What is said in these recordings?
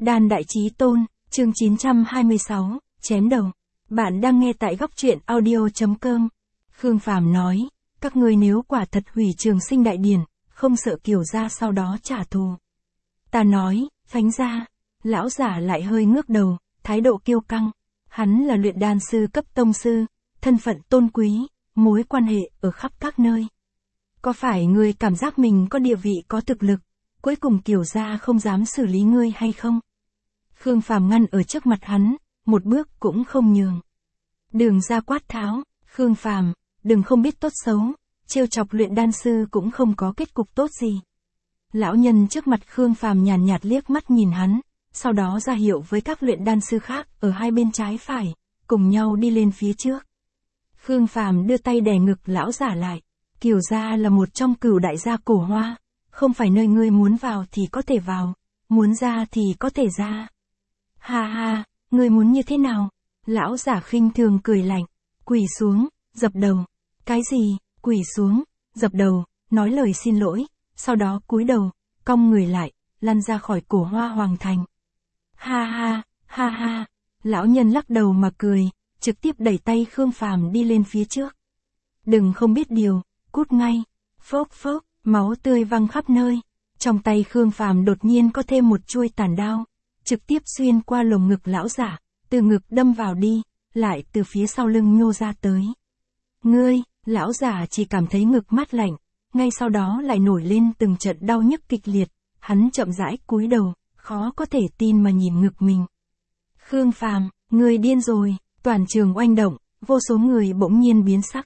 Đan Đại Chí Tôn, chương 926, chém đầu. Bạn đang nghe tại góc truyện audio.com. Khương Phàm nói, các ngươi nếu quả thật hủy Trường Sinh Đại Điển, không sợ Kiều gia sau đó trả thù. Ta nói, phánh ra. Lão giả lại hơi ngước đầu, thái độ kiêu căng. Hắn là luyện đan sư cấp tông sư, thân phận tôn quý, mối quan hệ ở khắp các nơi. Có phải ngươi cảm giác mình có địa vị có thực lực, cuối cùng Kiều gia không dám xử lý ngươi hay không? Khương Phàm ngăn ở trước mặt hắn, một bước cũng không nhường. Đường ra quát tháo, Khương Phàm, đừng không biết tốt xấu, trêu chọc luyện đan sư cũng không có kết cục tốt gì. Lão nhân trước mặt Khương Phàm nhàn nhạt liếc mắt nhìn hắn, sau đó ra hiệu với các luyện đan sư khác ở hai bên trái phải, cùng nhau đi lên phía trước. Khương Phàm đưa tay đè ngực lão giả lại, Kiều gia là một trong cửu đại gia cổ Hoa, không phải nơi ngươi muốn vào thì có thể vào, muốn ra thì có thể ra. Ha ha, ngươi muốn như thế nào? Lão giả khinh thường cười lạnh, quỳ xuống, dập đầu. Cái gì? Quỳ xuống, dập đầu, nói lời xin lỗi, sau đó cúi đầu, cong người lại, lăn ra khỏi cổ Hoa Hoàng Thành. Ha ha, ha ha, lão nhân lắc đầu mà cười, trực tiếp đẩy tay Khương Phàm đi lên phía trước. Đừng không biết điều, cút ngay. Phốc phốc, máu tươi văng khắp nơi. Trong tay Khương Phàm đột nhiên có thêm một chuôi tàn đao, trực tiếp xuyên qua lồng ngực lão giả, từ ngực đâm vào đi, lại từ phía sau lưng nhô ra tới. Ngươi, lão giả chỉ cảm thấy ngực mát lạnh, ngay sau đó lại nổi lên từng trận đau nhức kịch liệt, hắn chậm rãi cúi đầu, khó có thể tin mà nhìn ngực mình. Khương Phàm, ngươi điên rồi, toàn trường oanh động, vô số người bỗng nhiên biến sắc.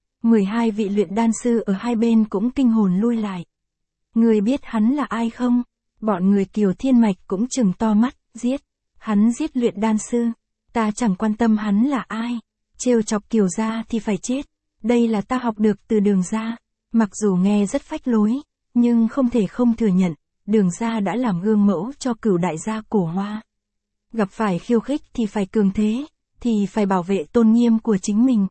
12 vị luyện đan sư ở hai bên cũng kinh hồn lui lại. Ngươi biết hắn là ai không? Bọn người Kiều Thiên Mạch cũng trừng to mắt, giết. Hắn giết luyện đan sư. Ta chẳng quan tâm hắn là ai. Trêu chọc Kiều gia thì phải chết. Đây là ta học được từ Đường gia. Mặc dù nghe rất phách lối, nhưng không thể không thừa nhận, Đường gia đã làm gương mẫu cho cửu đại gia cổ Hoa. Gặp phải khiêu khích thì phải cường thế, thì phải bảo vệ tôn nghiêm của chính mình.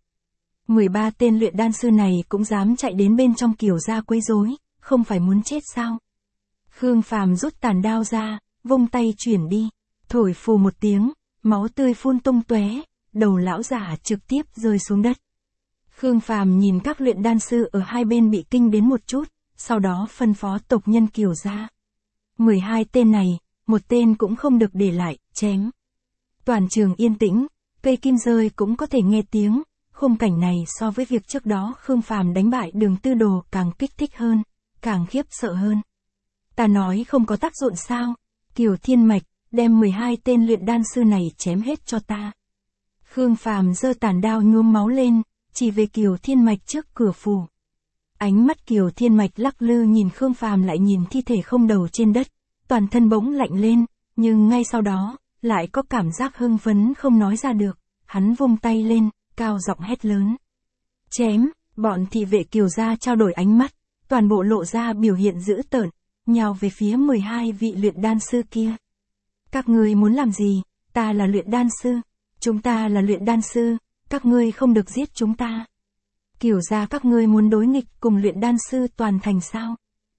13 tên luyện đan sư này cũng dám chạy đến bên trong Kiều gia quấy rối, không phải muốn chết sao? Khương Phàm rút tàn đao ra, vung tay chuyển đi, thổi phù một tiếng, máu tươi phun tung tóe, đầu lão giả trực tiếp rơi xuống đất. Khương Phàm nhìn các luyện đan sư ở hai bên bị kinh đến một chút, sau đó phân phó tộc nhân Kiều gia. 12 tên này, một tên cũng không được để lại, chém. Toàn trường yên tĩnh, cây kim rơi cũng có thể nghe tiếng. Khung cảnh này so với việc trước đó Khương Phàm đánh bại Đường Tư Đồ càng kích thích hơn, càng khiếp sợ hơn. Ta nói không có tác dụng sao? Kiều Thiên Mạch, đem 12 tên luyện đan sư này chém hết cho ta. Khương Phàm giơ tàn đao nhuốm máu lên, chỉ về Kiều Thiên Mạch trước cửa phủ. Ánh mắt Kiều Thiên Mạch lắc lư nhìn Khương Phàm lại nhìn thi thể không đầu trên đất, toàn thân bỗng lạnh lên, nhưng ngay sau đó, lại có cảm giác hưng phấn không nói ra được, hắn vung tay lên, cao giọng hét lớn. Chém, bọn thị vệ Kiều gia trao đổi ánh mắt, toàn bộ lộ ra biểu hiện dữ tợn, nhào về phía 12 vị luyện đan sư kia. Các ngươi muốn làm gì? Ta là luyện đan sư. Chúng ta là luyện đan sư, các ngươi không được giết chúng ta. Kiều gia các ngươi muốn đối nghịch cùng luyện đan sư toàn thành sao?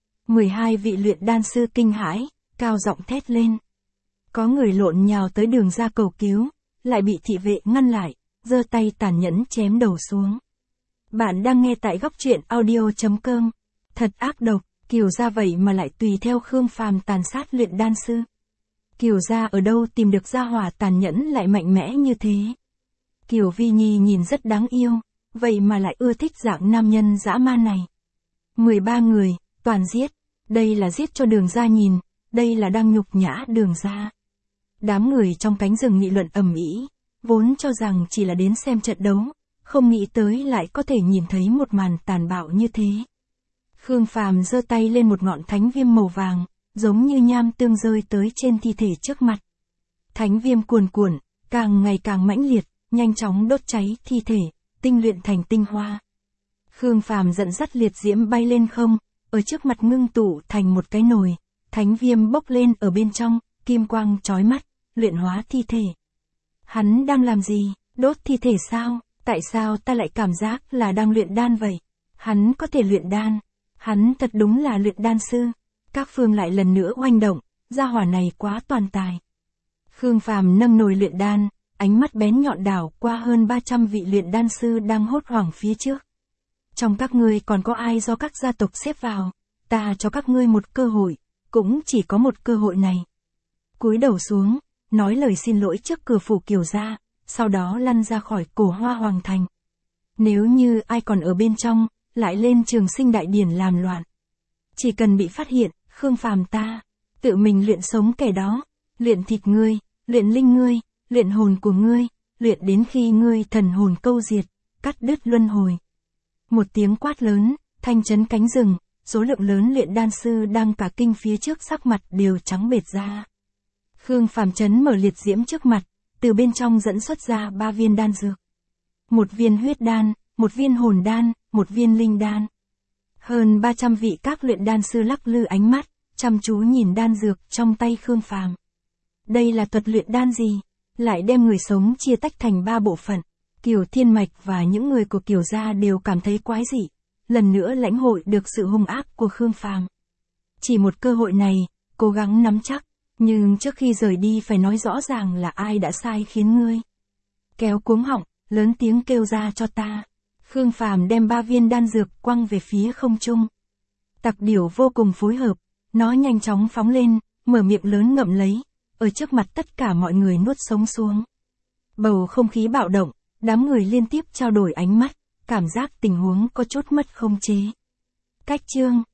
12 vị luyện đan sư kinh hãi, cao giọng thét lên. Có người lộn nhào tới Đường ra cầu cứu, lại bị thị vệ ngăn lại, giơ tay tàn nhẫn chém đầu xuống. Bạn đang nghe tại góc truyện audio.com. Thật ác độc, Kiều gia vậy mà lại tùy theo Khương Phàm tàn sát luyện đan sư. Kiều gia ở đâu tìm được gia hỏa tàn nhẫn lại mạnh mẽ như thế? Kiều Vi Nhi nhìn rất đáng yêu, vậy mà lại ưa thích dạng nam nhân dã man này. 13 người, toàn giết. Đây là giết cho Đường gia nhìn, đây là đang nhục nhã Đường gia. Đám người trong cánh rừng nghị luận ầm ĩ, vốn cho rằng chỉ là đến xem trận đấu, không nghĩ tới lại có thể nhìn thấy một màn tàn bạo như thế. Khương Phàm giơ tay lên một ngọn thánh viêm màu vàng, giống như nham tương rơi tới trên thi thể trước mặt. Thánh viêm cuồn cuộn, càng ngày càng mãnh liệt, nhanh chóng đốt cháy thi thể, tinh luyện thành tinh hoa. Khương Phàm dẫn dắt liệt diễm bay lên không, ở trước mặt ngưng tụ thành một cái nồi, thánh viêm bốc lên ở bên trong, kim quang chói mắt, luyện hóa thi thể. Hắn đang làm gì? Đốt thi thể sao? Tại sao ta lại cảm giác là đang luyện đan vậy? Hắn có thể luyện đan. Hắn thật đúng là luyện đan sư. Các phương lại lần nữa oanh động, gia hỏa này quá toàn tài, Khương Phàm nâng nồi luyện đan, ánh mắt bén nhọn đảo qua hơn 300 vị luyện đan sư đang hốt hoảng phía trước. Trong các ngươi còn có ai do các gia tộc xếp vào, ta cho các ngươi một cơ hội, cũng chỉ có một cơ hội này. Cúi đầu xuống, nói lời xin lỗi trước cửa phủ Kiều gia, sau đó lăn ra khỏi Cổ Hoa Hoàng thành. Nếu như ai còn ở bên trong, lại lên Trường Sinh đại điển làm loạn. Chỉ cần bị phát hiện, Khương Phàm ta, tự mình luyện sống kẻ đó, luyện thịt ngươi, luyện linh ngươi, luyện hồn của ngươi, luyện đến khi ngươi thần hồn câu diệt, cắt đứt luân hồi. Một tiếng quát lớn, thanh chấn cánh rừng, số lượng lớn luyện đan sư đang cả kinh phía trước sắc mặt đều trắng bệch ra. Khương Phàm chấn mở liệt diễm trước mặt, từ bên trong dẫn xuất ra 3 viên đan dược. Một viên huyết đan, một viên hồn đan, một viên linh đan. Hơn 300 vị các luyện đan sư lắc lư ánh mắt, chăm chú nhìn đan dược trong tay Khương Phàm. Đây là thuật luyện đan gì? Lại đem người sống chia tách thành 3 bộ phận. Kiều Thiên Mạch và những người của Kiều gia đều cảm thấy quái dị, lần nữa lãnh hội được sự hung ác của Khương Phàm. Chỉ một cơ hội này, cố gắng nắm chắc, nhưng trước khi rời đi phải nói rõ ràng là ai đã sai khiến ngươi. Kéo cuống họng, lớn tiếng kêu ra cho ta. Khương Phàm đem 3 viên đan dược quăng về phía không trung. Tặc điểu vô cùng phối hợp, nó nhanh chóng phóng lên, mở miệng lớn ngậm lấy, ở trước mặt tất cả mọi người nuốt sống xuống. Bầu không khí bạo động, đám người liên tiếp trao đổi ánh mắt, cảm giác tình huống có chút mất không chế. Cách chương